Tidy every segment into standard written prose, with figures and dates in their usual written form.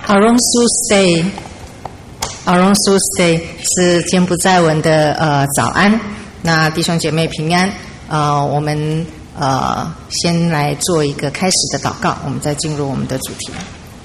Aron Susday，Aron Susday 是柬埔寨文的早安。那弟兄姐妹平安。我们先来做一个开始的祷告，我们再进入我们的主题。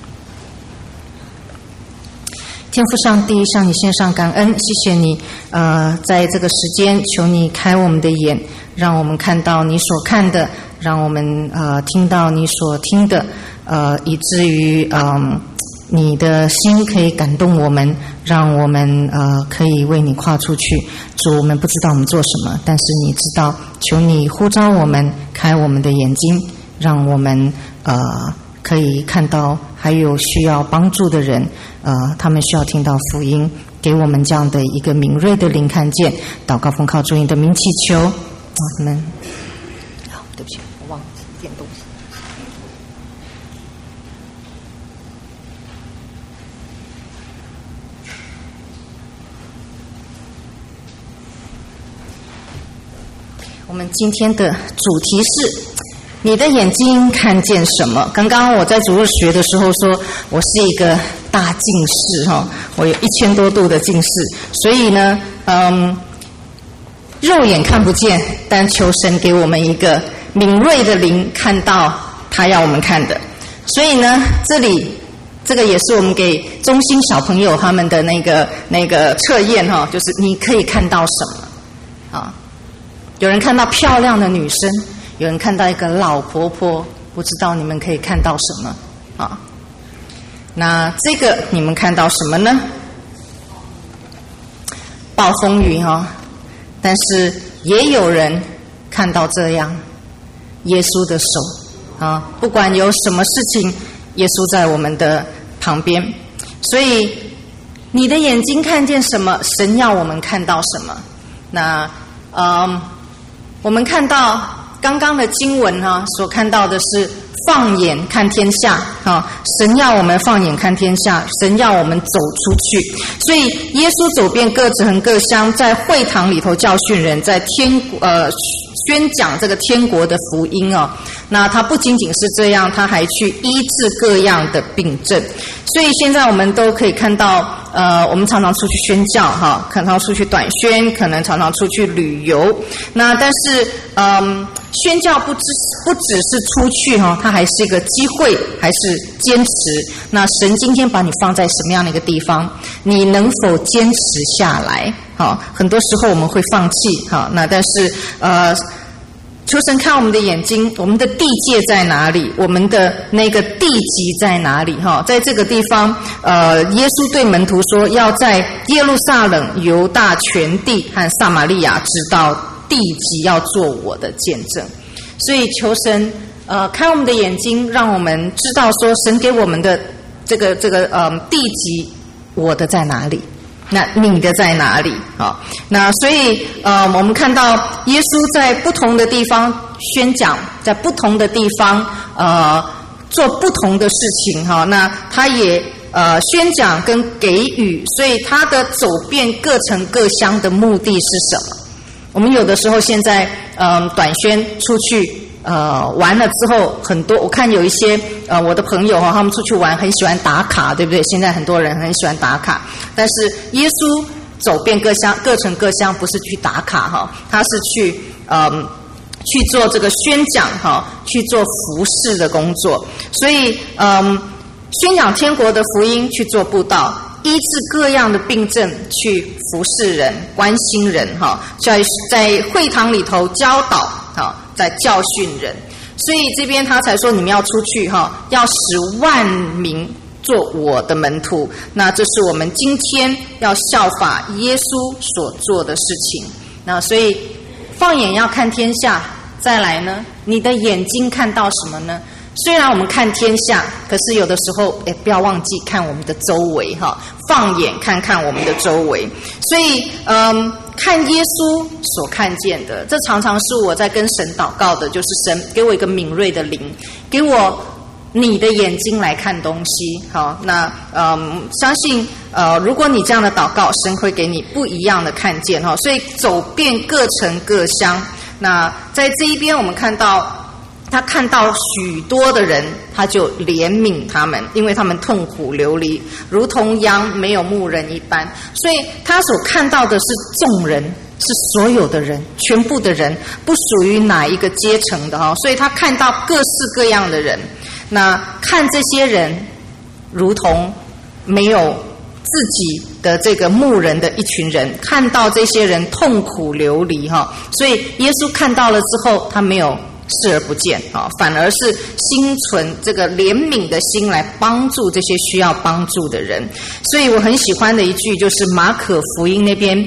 天父上帝，向你献上感恩，谢谢你，在这个时间，求你开我们的眼，让我们看到你所看的，让我们听到你所听的，以至于你的心可以感动我们，让我们可以为你跨出去。主，我们不知道我们做什么，但是你知道，求你呼召我们，开我们的眼睛，让我们可以看到还有需要帮助的人，他们需要听到福音，给我们这样的一个敏锐的灵看见。祷告奉靠主你的名祈求，阿们。对不起，我忘了点东西。我们今天的主题是你的眼睛看见什么？刚刚我在主日学的时候说，我是一个大近视哈，我有1000多度的近视，所以呢，肉眼看不见，但求神给我们一个敏锐的灵，看到他要我们看的。所以呢，这个也是我们给中心小朋友他们的那个测验哈，就是你可以看到什么啊？有人看到漂亮的女生，有人看到一个老婆婆，不知道你们可以看到什么啊？那这个你们看到什么呢？暴风雨哈，但是也有人看到这样，耶稣的手啊，不管有什么事情，耶稣在我们的旁边。所以你的眼睛看见什么，神要我们看到什么。那我们看到刚刚的经文所看到的是放眼看天下神要我们放眼看天下，神要我们走出去。所以耶稣走遍各城各乡，在会堂里头教训人，在宣讲这个天国的福音那他不仅仅是这样，他还去医治各样的病症。所以现在我们都可以看到我们常常出去宣教常常出去短宣，可能常常出去旅游。那但是宣教不只是出去它还是一个机会，还是坚持。那神今天把你放在什么样的一个地方，你能否坚持下来？很多时候我们会放弃那但是求神看我们的眼睛，我们的地界在哪里，我们的那个地级在哪里在这个地方耶稣对门徒说，要在耶路撒冷、犹大全地和撒玛利亚直到地极，要做我的见证。所以求神开我们的眼睛，让我们知道说神给我们的这个地极，我的在哪里，那你的在哪里那所以我们看到耶稣在不同的地方宣讲，在不同的地方做不同的事情那他也宣讲跟给予，所以他的走遍各城各乡的目的是什么？我们有的时候现在短宣出去完了之后，很多我看有一些我的朋友他们出去玩很喜欢打卡，对不对？现在很多人很喜欢打卡，但是耶稣走遍各城各乡，不是去打卡他是去做这个宣讲去做服事的工作。所以宣讲天国的福音，去做布道，医治各样的病症，去服侍人，关心人在会堂里头教导在教训人。所以这边他才说你们要出去要使万民做我的门徒。那这是我们今天要效法耶稣所做的事情。那所以放眼要看天下，再来呢，你的眼睛看到什么呢？虽然我们看天下，可是有的时候不要忘记看我们的周围放眼看看我们的周围。所以看耶稣所看见的，这常常是我在跟神祷告的，就是神给我一个敏锐的灵，给我你的眼睛来看东西那相信如果你这样的祷告，神会给你不一样的看见所以走遍各城各乡。那在这一边我们看到他看到许多的人，他就怜悯他们，因为他们痛苦流离，如同羊没有牧人一般。所以他所看到的是众人，是所有的人，全部的人，不属于哪一个阶层的哈。所以他看到各式各样的人，那看这些人如同没有自己的这个牧人的一群人，看到这些人痛苦流离哈。所以耶稣看到了之后，他没有视而不见啊，反而是心存这个怜悯的心来帮助这些需要帮助的人。所以我很喜欢的一句就是马可福音那边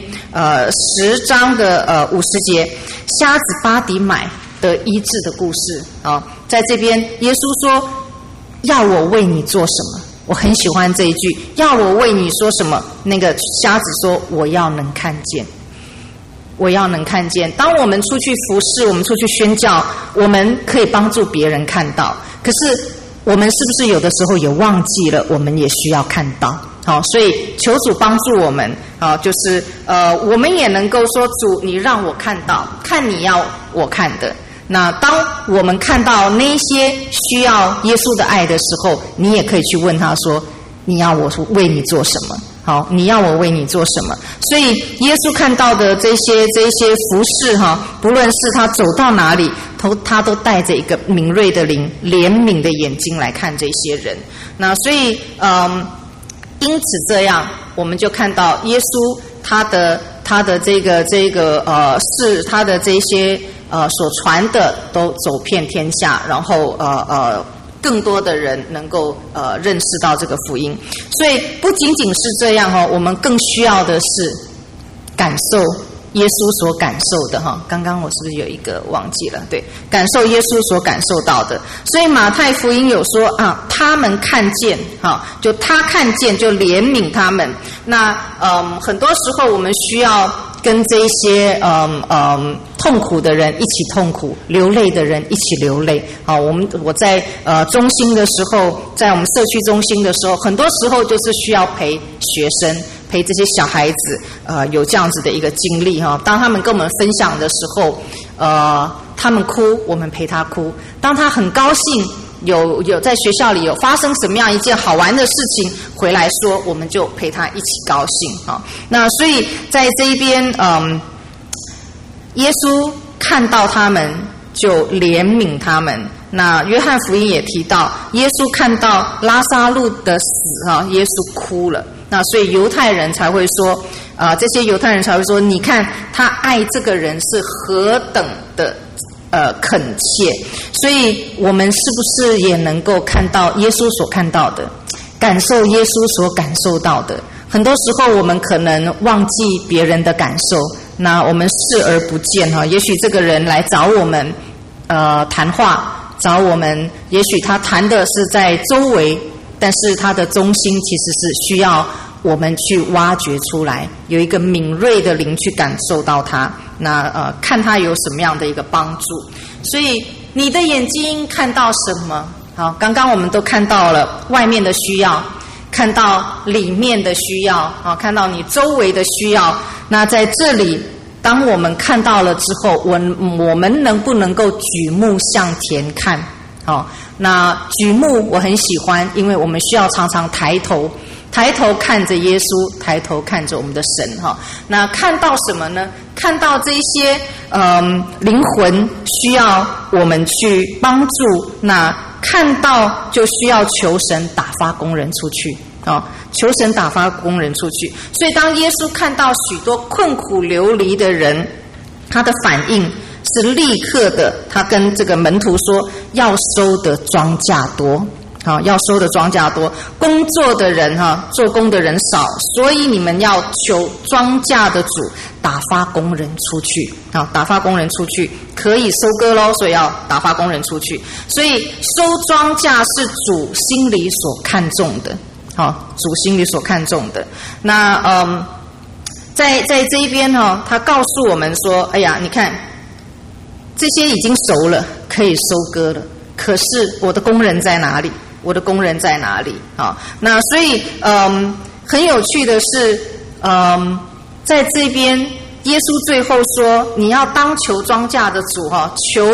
10章的50节，瞎子巴底买的医治的故事啊，在这边耶稣说要我为你做什么，我很喜欢这一句，要我为你说什么？那个瞎子说我要能看见。我要能看见。当我们出去服侍，我们出去宣教，我们可以帮助别人看到，可是我们是不是有的时候也忘记了我们也需要看到？好，所以求主帮助我们啊，就是我们也能够说，主你让我看到，看你要我看的。那当我们看到那些需要耶稣的爱的时候，你也可以去问他说，你要我为你做什么？好，你要我为你做什么？所以耶稣看到的这些服事哈，不论是他走到哪里，他都带着一个敏锐的灵、怜悯的眼睛来看这些人。那所以因此这样，我们就看到耶稣他的这个是他的这些所传的都走遍天下，然后更多的人能够认识到这个福音。所以不仅仅是这样哈，我们更需要的是感受耶稣所感受的哈。刚刚我是不是有一个忘记了？对，感受耶稣所感受到的。所以马太福音有说啊，他们看见哈，就他看见就怜悯他们。那很多时候我们需要跟这些痛苦的人一起痛苦，流泪的人一起流泪。好，我在中心的时候，在我们社区中心的时候，很多时候就是需要陪学生，陪这些小孩子有这样子的一个经历哈。当他们跟我们分享的时候，他们哭，我们陪他哭；当他很高兴，有在学校里有发生什么样一件好玩的事情回来说，我们就陪他一起高兴啊。那所以在这一边，耶稣看到他们就怜悯他们。那约翰福音也提到，耶稣看到拉撒路的死哈，耶稣哭了。那所以犹太人才会说，这些犹太人才会说，你看他爱这个人是何等的恳切。所以我们是不是也能够看到耶稣所看到的，感受耶稣所感受到的？很多时候我们可能忘记别人的感受，那我们视而不见哈。也许这个人来找我们谈话，找我们，也许他谈的是在周围，但是他的中心其实是需要我们去挖掘出来，有一个敏锐的灵去感受到他，那看他有什么样的一个帮助。所以你的眼睛看到什么？好，刚刚我们都看到了外面的需要，看到里面的需要，看到你周围的需要。那在这里，当我们看到了之后，我们能不能够举目向前看？好，那举目我很喜欢，因为我们需要常常抬头看着耶稣，抬头看着我们的神哈。那看到什么呢？看到这些灵魂需要我们去帮助，那看到就需要求神打发工人出去啊，求神打发工人出去。所以当耶稣看到许多困苦流离的人，他的反应是立刻的，他跟这个门徒说，要收的庄稼多。好，要收的庄稼多，工作的人做工的人少，所以你们要求庄稼的主打发工人出去。好，打发工人出去，可以收割咯，所以要打发工人出去。所以收庄稼是主心里所看重的。好，主心里所看重的。那在这一边他告诉我们说，哎呀，你看这些已经熟了，可以收割了，可是我的工人在哪里？我的工人在哪里？啊，那所以很有趣的是，在这边耶稣最后说，你要当求庄稼的主求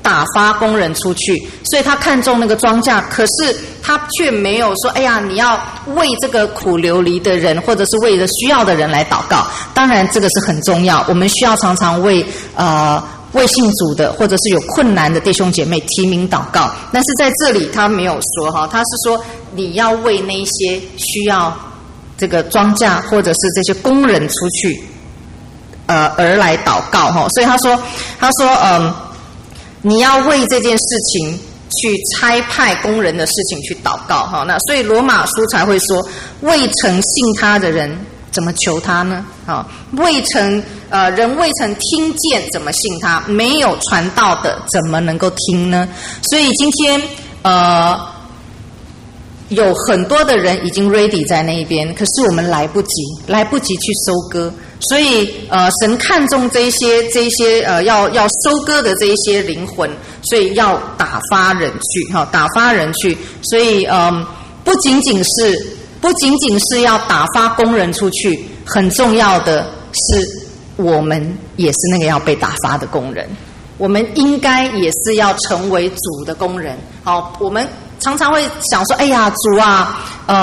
打发工人出去，所以他看中那个庄稼，可是他却没有说，哎呀，你要为这个苦流离的人，或者是为了需要的人来祷告。当然这个是很重要，我们需要常常为信主的或者是有困难的弟兄姐妹提名祷告。但是在这里他没有说哈，他是说你要为那一些需要这个庄稼或者是这些工人出去而来祷告哈。所以他说你要为这件事情去差派工人的事情去祷告哈。那所以罗马书才会说，未曾信他的人怎么求他呢？人未曾听见怎么信他？没有传道的怎么能够听呢？所以今天有很多的人已经 ready 在那一边，可是我们来不及去收割。所以神看重这些要收割的这一些灵魂，所以要打发人去。所以不仅仅是要打发工人出去，很重要的是我们也是那个要被打发的工人，我们应该也是要成为主的工人。好，我们常常会想说，哎呀，主啊，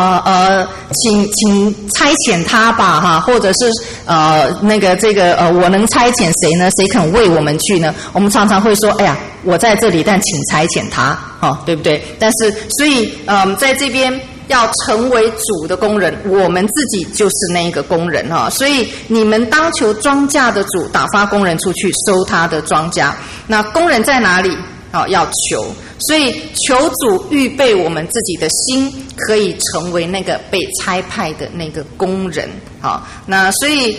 请差遣他吧，哈，或者是我能差遣谁呢？谁肯为我们去呢？我们常常会说，哎呀，我在这里，但请差遣他，对不对？但是，所以，在这边要成为主的工人，我们自己就是那一个工人哈。所以，你们当求庄稼的主打发工人出去收他的庄稼。那工人在哪里？要求，所以求主预备我们自己的心，可以成为那个被差派的那个工人。好，那所以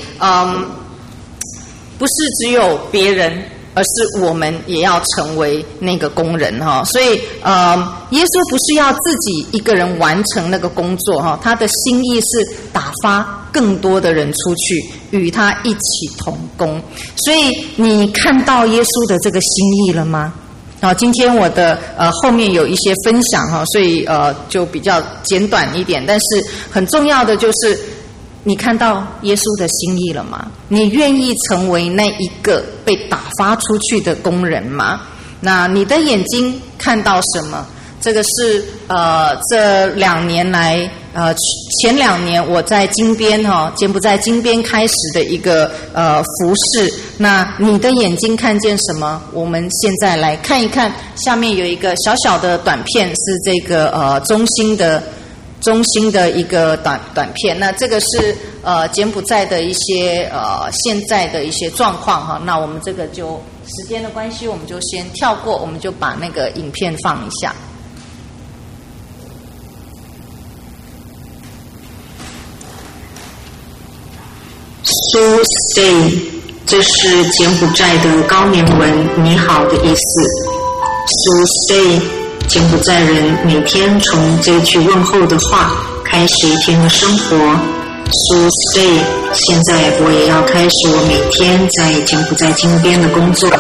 不是只有别人，而是我们也要成为那个工人哈。所以耶稣不是要自己一个人完成那个工作哈，他的心意是打发更多的人出去，与他一起同工。所以你看到耶稣的这个心意了吗？今天我的后面有一些分享哈，所以就比较简短一点，但是很重要的就是你看到耶稣的心意了吗？你愿意成为那一个被打发出去的工人吗？那你的眼睛看到什么？这个是这2年来前2年我在金边柬埔寨金边开始的一个服事。那你的眼睛看见什么？我们现在来看一看，下面有一个小小的短片，是这个中心的一个短片。那这个是柬埔寨的一些现在的一些状况哈。那我们这个就时间的关系，我们就先跳过，我们就把那个影片放一下。 苏 stay， 这是柬埔寨的高棉文你好的意思。苏 stay， 柬埔寨人每天从这句问候的话开始一天的生活。苏 stay， 现在我也要开始我每天在柬埔寨金边的工作。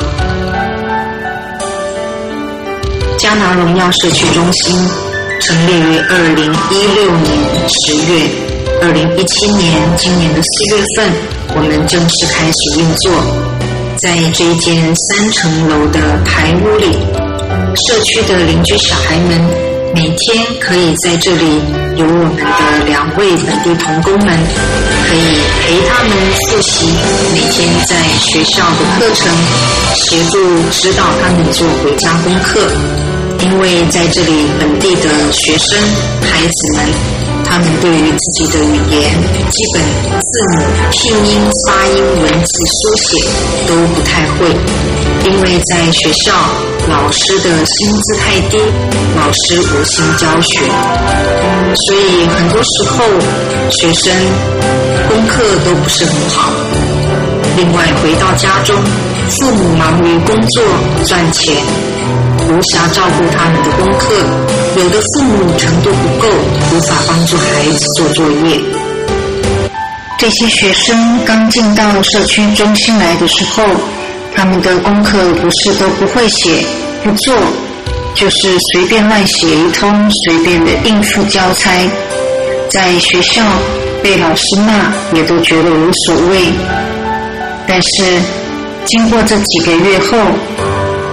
加拿荣耀社区中心成立于2016年10月。2017年今年的4月份，我们正式开始运作。在这一间3层楼的排屋里，社区的邻居小孩们每天可以在这里有我们的2位本地同工们，可以陪他们复习每天在学校的课程，协助指导他们做回家功课。因为在这里本地的学生孩子们，他们对于自己的语言、基本字母、拼音、发音、文字、书写都不太会，因为在学校老师的薪资太低，老师无心教学，所以很多时候学生功课都不是很好。另外回到家中，父母忙于工作赚钱，无暇照顾他们的功课，有的父母程度不够，无法帮助孩子做作业。这些学生刚进到社区中心来的时候，他们的功课不是都不会写不做，就是随便乱写一通，随便的应付交差，在学校被老师骂也都觉得无所谓。但是经过这几个月后，他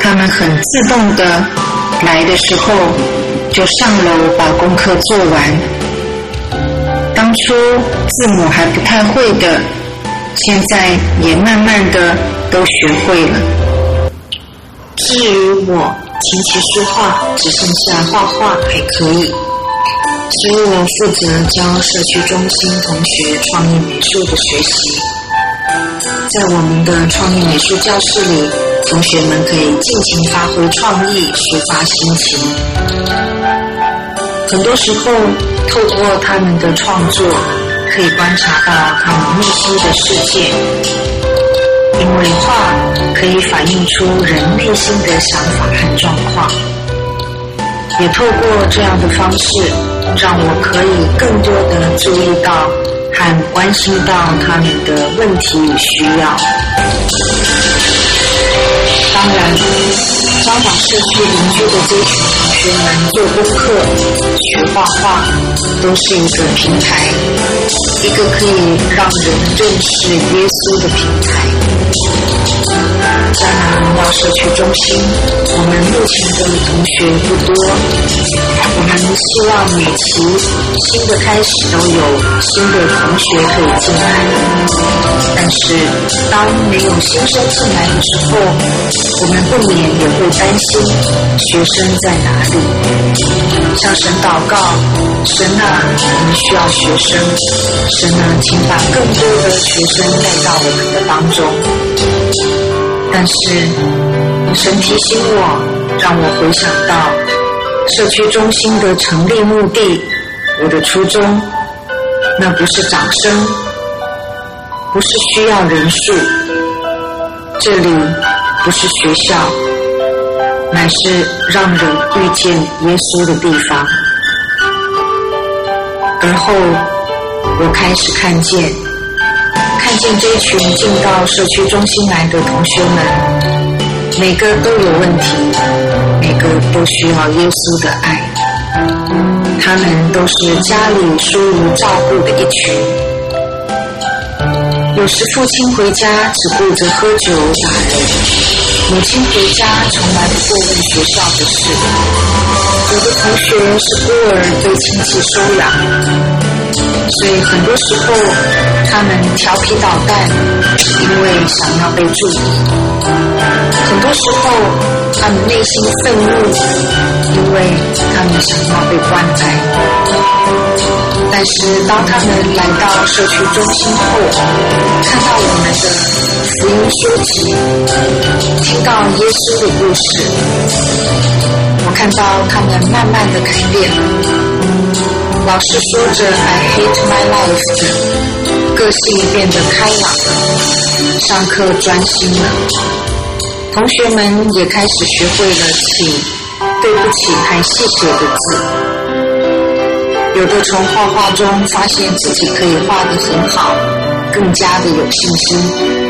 他们很自动的来的时候就上楼把功课做完。当初字母还不太会的，现在也慢慢的都学会了。至于我，琴棋书画只剩下画画还可以，所以我负责教社区中心同学创意美术的学习。在我们的创意美术教室里，同学们可以尽情发挥创意，抒发心情。很多时候，透过他们的创作，可以观察到他们内心的世界。因为画可以反映出人内心的想法和状况，也透过这样的方式，让我可以更多的注意到和关心到他们的问题与需要。当然，教导社区邻居的这群同学们做功课、学画画，都是一个平台，一个可以让人认识耶稣的平台。迦南荣耀社区中心，我们目前的同学不多，我们希望每期新的开始都有新的同学可以进来。但是当没有新生进来的时候，我们不免也会担心学生在哪里。向神祷告，神啊，我们需要学生，神啊，请把更多的学生带到我们的当中。但是神提醒我，让我回想到社区中心的成立目的，我的初衷，那不是掌声，不是需要人数，这里不是学校，乃是让人遇见耶稣的地方。而后我开始看见这群进到社区中心来的同学们，每个都有问题，每个都需要耶稣的爱。他们都是家里疏于照顾的一群。有时父亲回家只顾着喝酒打人，母亲回家从来不过问学校的事。有的同学是孤儿被亲戚收养，所以很多时候他们调皮捣蛋，因为想要被注意。很多时候他们内心愤怒，因为他们想要被关爱。但是当他们来到社区中心后，看到我们的福音书籍，听到耶稣的故事，我看到他们慢慢的改变了。老是说着 I hate my life 的个性变得开朗了，上课专心了。同学们也开始学会了请、对不起和谢谢的字。有的从画画中发现自己可以画得很好，更加的有信心。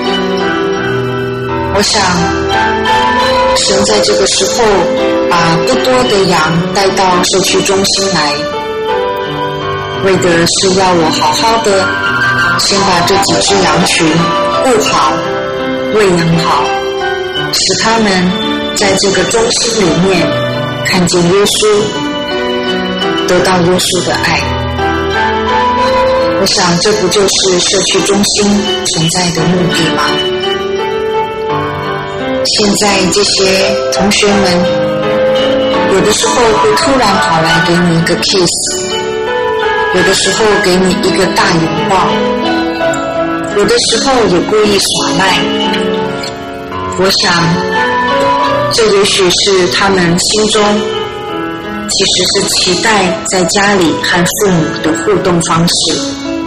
我想神在这个时候把不多的羊带到社区中心来，为的是要我好好的先把这几只羊群顾好、喂养好，使他们在这个中心里面看见耶稣，得到耶稣的爱。我想这不就是社区中心存在的目的吗？现在这些同学们有的时候会突然跑来给你一个 kiss， 有的时候给你一个大拥抱，有的时候也故意耍赖。我想这也许是他们心中其实是期待在家里和父母的互动方式。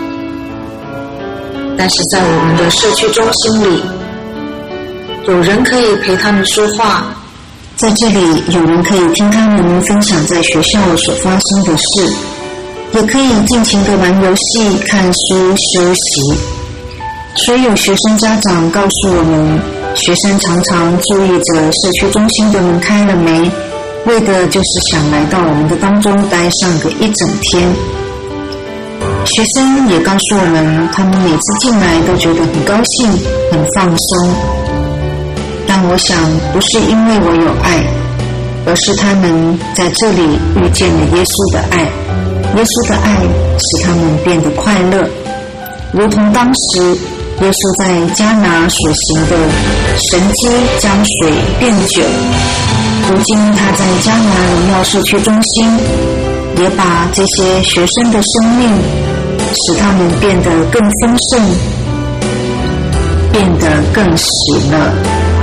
但是在我们的社区中心里，有人可以陪他们说话，在这里有人可以听他们分享在学校所发生的事，也可以尽情的玩游戏、看书、休息。所以有学生家长告诉我们，学生常常注意着社区中心的门开了没，为的就是想来到我们的当中待上个一整天。学生也告诉我们，他们每次进来都觉得很高兴、很放松。当但我想不是因为我有爱，而是他们在这里遇见了耶稣的爱。耶稣的爱使他们变得快乐，如同当时耶稣在迦拿所行的神迹，将水变酒。如今他在迦拿荣耀社区中心，也把这些学生的生命使他们变得更丰盛，变得更喜乐。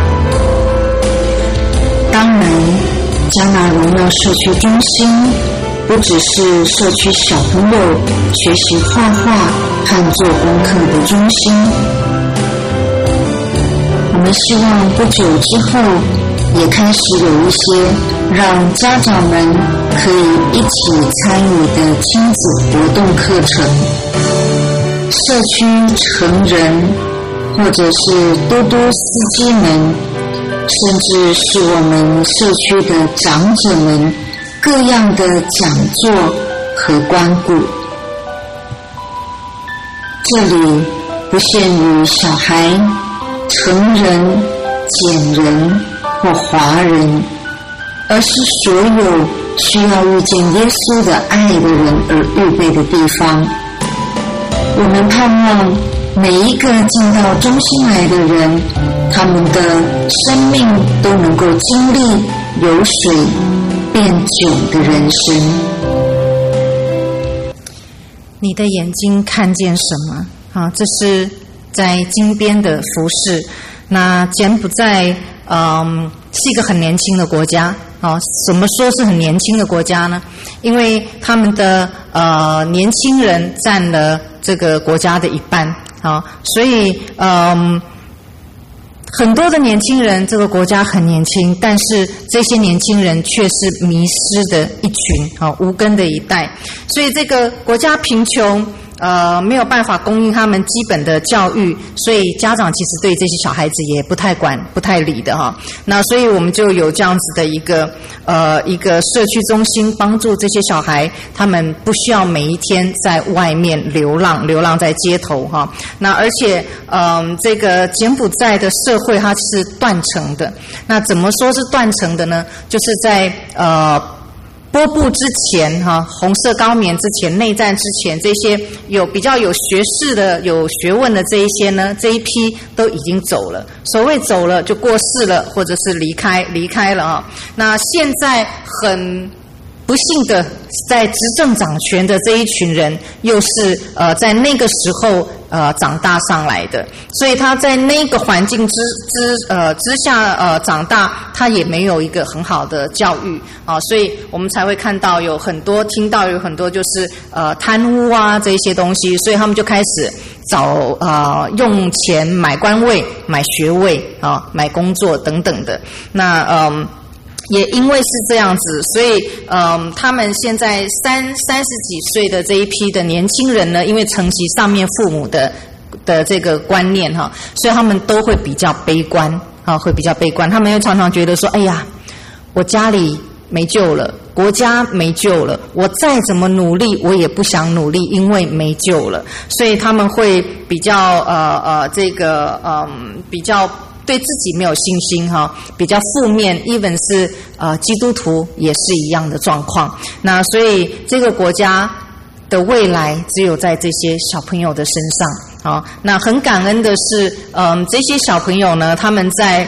当然，迦拿荣耀社区中心不只是社区小朋友学习画画和做功课的中心，我们希望不久之后也开始有一些让家长们可以一起参与的亲子活动课程，社区成人或者是嘟嘟司机们，甚至是我们社区的长者们各样的讲座和关顾。这里不限于小孩、成人、简人或华人，而是所有需要遇见耶稣的爱的人而预备的地方。我们盼望每一个进到中心来的人，他们的生命都能够经历由水变酒的人生。 你的眼睛看见什么？这是在金边的服事。那柬埔寨是一个很年轻的国家。怎么说是很年轻的国家呢？因为他们的年轻人占了这个国家的一半。所以很多的年轻人，这个国家很年轻，但是这些年轻人却是迷失的一群，无根的一代。所以这个国家贫穷，没有办法供应他们基本的教育，所以家长其实对这些小孩子也不太管、不太理的哈。那所以我们就有这样子的一个社区中心，帮助这些小孩，他们不需要每一天在外面流浪在街头哈。那而且这个柬埔寨的社会它是断层的。那怎么说是断层的呢？就是在波布之前红色高棉之前，内战之前，这些比较有学士的、有学问的这一些呢，这一批都已经走了。所谓走了，就过世了，或者是离开了那现在很不幸的，在执政掌权的这一群人，又是在那个时候长大上来的，所以他在那个环境之下长大，他也没有一个很好的教育所以我们才会听到有很多就是贪污这些东西，所以他们就开始找用钱买官位、买学位买工作等等的。那也因为是这样子，所以他们现在30几岁的这一批的年轻人呢，因为承袭上面父母的这个观念所以他们都会比较悲观会比较悲观。他们又常常觉得说，哎呀，我家里没救了，国家没救了，我再怎么努力我也不想努力，因为没救了。所以他们会比较比较对自己没有信心比较负面 even 是基督徒也是一样的状况。那所以这个国家的未来只有在这些小朋友的身上那很感恩的是这些小朋友呢，他们在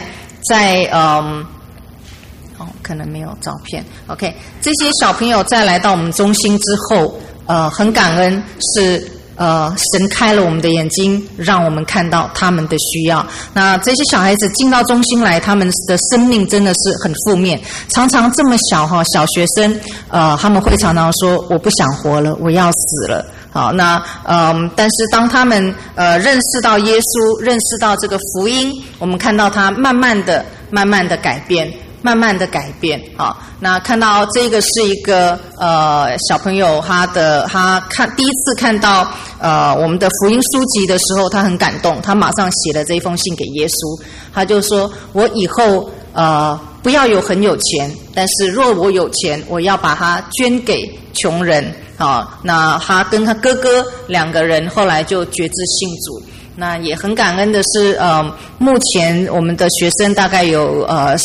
可能没有照片 OK， 这些小朋友在来到我们中心之后很感恩是神开了我们的眼睛，让我们看到他们的需要。那这些小孩子进到中心来，他们的生命真的是很负面，常常这么小学生他们会常常说我不想活了，我要死了。但是当他们认识到耶稣，认识到这个福音，我们看到他慢慢的改变。那看到这个是一个小朋友，他第一次看到我们的福音书籍的时候，他很感动，他马上写了这一封信给耶稣。他就说，我以后不要很有钱，但是若我有钱，我要把它捐给穷人。那他跟他哥哥2个人后来就决志信主。 那也很感恩的是，目前我们的学生大概有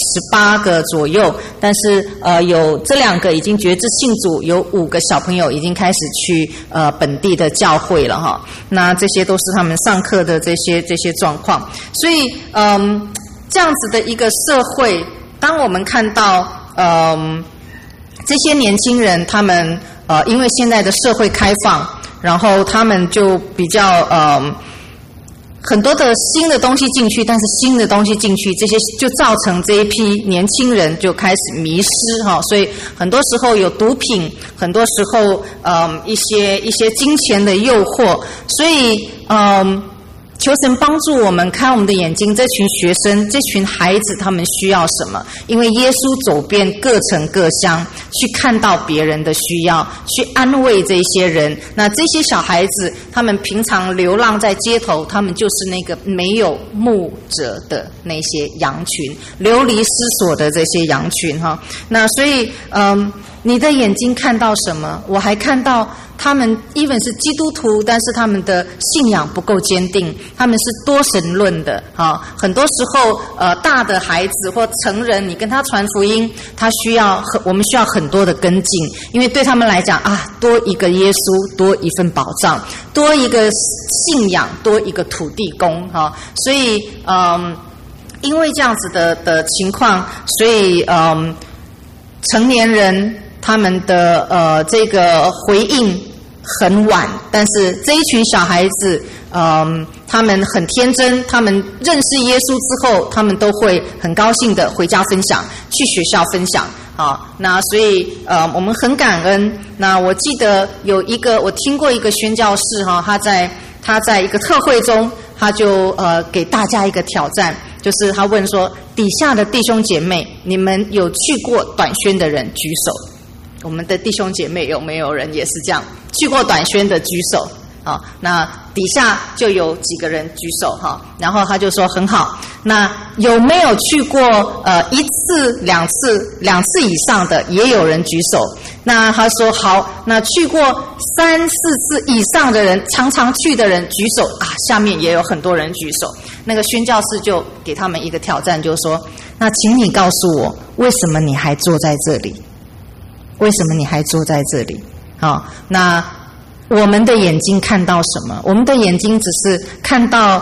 18个左右，但是有这2个已经决志信主，有5个小朋友已经开始去本地的教会了哈。那这些都是他们上课的这些状况，所以这样子的一个社会，当我们看到这些年轻人他们因为现在的社会开放，然后他们就比较很多的新的东西进去，但是新的东西进去，这些就造成这一批年轻人就开始迷失哈，所以很多时候有毒品，很多时候一些金钱的诱惑，所以求神帮助我们开我们的眼睛，这群学生这群孩子他们需要什么？因为耶稣走遍各城各乡，去看到别人的需要，去安慰这些人。那这些小孩子他们平常流浪在街头，他们就是那个没有牧者的那些羊群，流离失所的这些羊群哈。那所以你的眼睛看到什么？我还看到他们 even 是基督徒，但是他们的信仰不够坚定，他们是多神论的啊。很多时候大的孩子或成人，你跟他传福音，我们需要很多的跟进，因为对他们来讲啊，多一个耶稣，多一份保障，多一个信仰，多一个土地公哈。所以因为这样子的情况，所以成年人他们的这个回应很晚，但是这一群小孩子，他们很天真，他们认识耶稣之后，他们都会很高兴的回家分享，去学校分享。好，那所以我们很感恩。那我记得我听过一个宣教士哈，他在一个特会中，他就给大家一个挑战，就是他问说，底下的弟兄姐妹，你们有去过短宣的人举手。我们的弟兄姐妹有没有人也是这样去过短宣的举手？好，那底下就有几个人举手哈，然后他就说很好。那有没有去过1次、2次以上的？也有人举手。那他说好，那去过3、4次以上的人，常常去的人举手啊。下面也有很多人举手。那个宣教士就给他们一个挑战，就是说，那请你告诉我，为什么你还坐在这里？为什么你还坐在这里？好，那我们的眼睛看到什么？我们的眼睛只是看到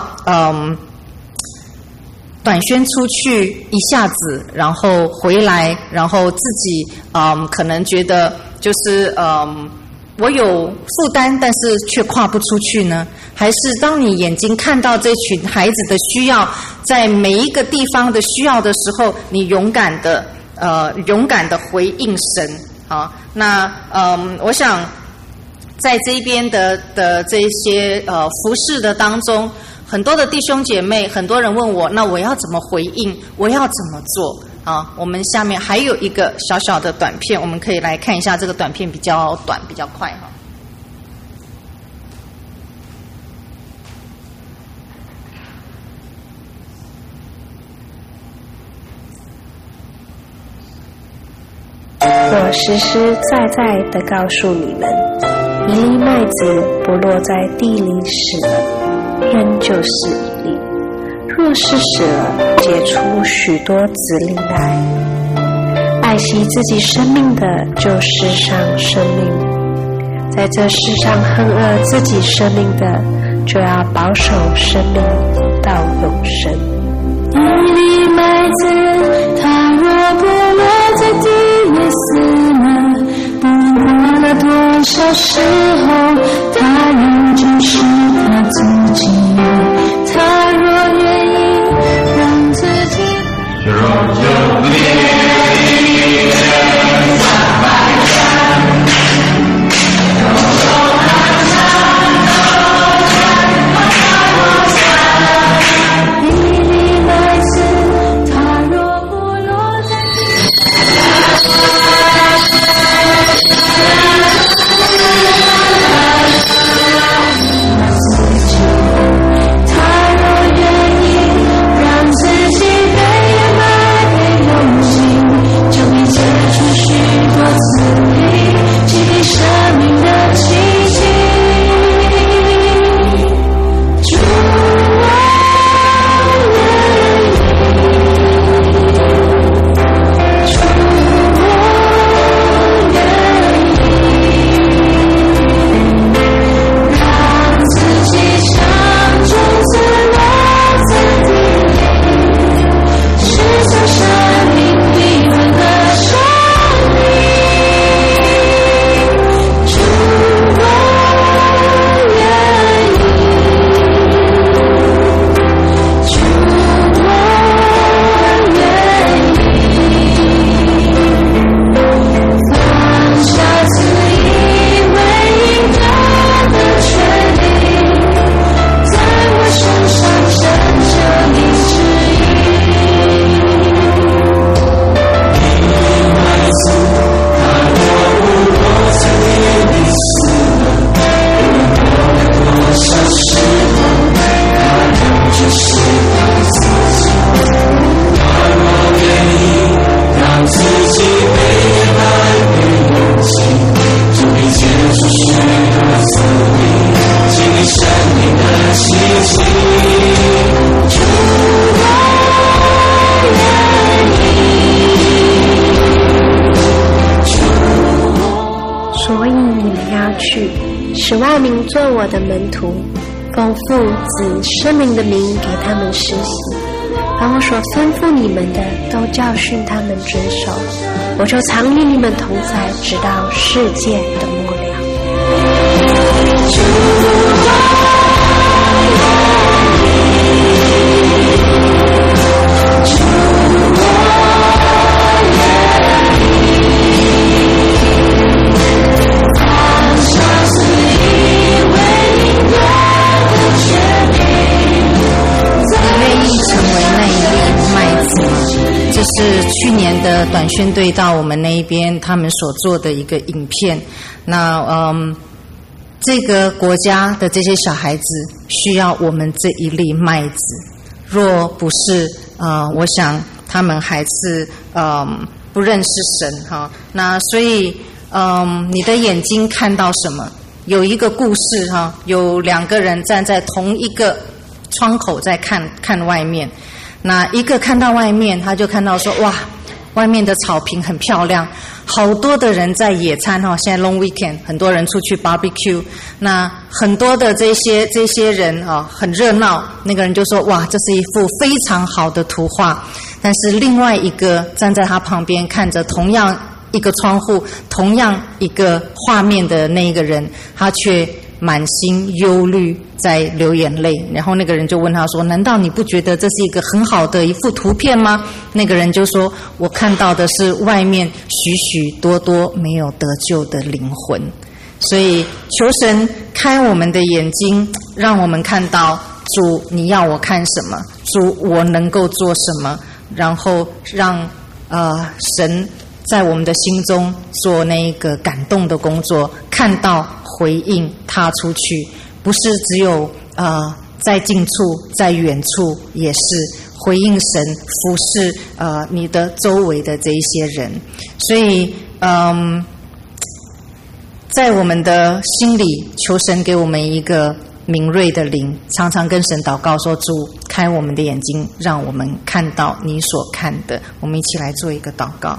短宣出去一下子，然后回来，然后自己可能觉得就是我有负担，但是却跨不出去呢？还是当你眼睛看到这群孩子的需要，在每一个地方的需要的时候，你勇敢的回应神？好，那我想在这边的这些服事的当中，很多的弟兄姐妹，很多人问我，那我要怎么回应？我要怎么做？啊，我们下面还有一个小小的短片，我们可以来看一下。这个短片比较短，比较快哈。 我实实在在地告诉你们，一粒麦子不落在地里死了，仍旧是一粒；若是死了，结出许多子粒来。爱惜自己生命的，就世上生命；在这世上恨恶自己生命的，就要保守生命到永生。 一粒麦子，它若不落在地里死了，不管了多少时候，它仍旧是它自己。它若愿意让自己照明做我的门徒，奉父子圣灵的名给他们施洗，把我所吩咐你们的都教训他们遵守，我就常与你们同在，直到世界的末了。 是去年的短宣队到我们那一边，他们所做的一个影片。那这个国家的这些小孩子需要我们这一粒麦子，若不是我想他们还是不认识神哈。那所以你的眼睛看到什么？有一个故事哈，有2个人站在同一个窗口在看外面。那一个看到外面，他就看到说，哇，外面的草坪很漂亮，好多的人在野餐哈。现在 long weekend， 很多人出去 barbecue， 那很多的这些人很热闹。那个人就说，哇，这是一幅非常好的图画。但是另外一个站在他旁边看着同样一个窗户、同样一个画面的那一个人，他却满心忧虑，在流眼泪。然后那个人就问他说，难道你不觉得这是一个很好的一幅图片吗？那个人就说，我看到的是外面许许多多没有得救的灵魂。所以求神开我们的眼睛，让我们看到主你要我看什么，主我能够做什么，然后让神在我们的心中做那个感动的工作，看到回应踏出去，不是只有在近处在远处，也是回应神服侍你的周围的这一些人。所以在我们的心里求神给我们一个敏锐的灵，常常跟神祷告说，主开我们的眼睛，让我们看到你所看的。我们一起来做一个祷告。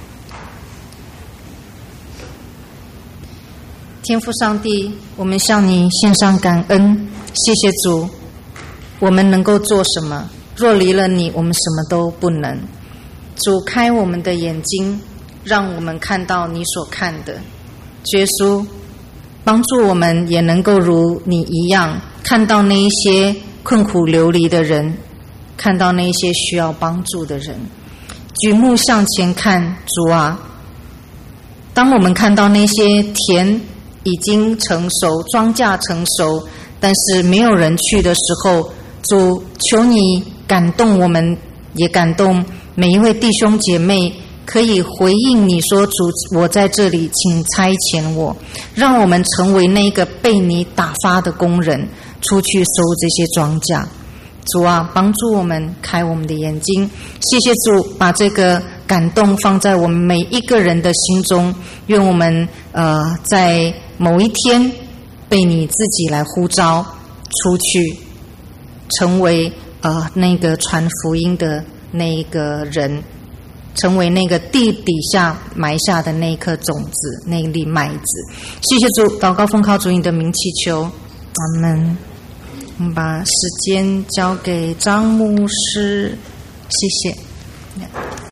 天父上帝，我们向你献上感恩，谢谢主，我们能够做什么？若离了你，我们什么都不能。主开我们的眼睛，让我们看到你所看的。耶稣，帮助我们也能够如你一样，看到那一些困苦流离的人，看到那一些需要帮助的人。举目向前看，主啊，当我们看到那些田已经成熟，庄稼成熟，但是没有人去的时候，主求你感动我们，也感动每一位弟兄姐妹，可以回应你说，主，我在这里，请差遣我，让我们成为那个被你打发的工人，出去收这些庄稼。主啊，帮助我们，开我们的眼睛。谢谢主，把这个感动放在我们每一个人的心中。愿我们在某一天被你自己来呼召出去，成为那个传福音的那一个人，成为那个地底下埋下的那一颗种子，那一粒麦子。谢谢主，祷告奉靠主你的名祈求，阿们。我们把时间交给张牧师，谢谢。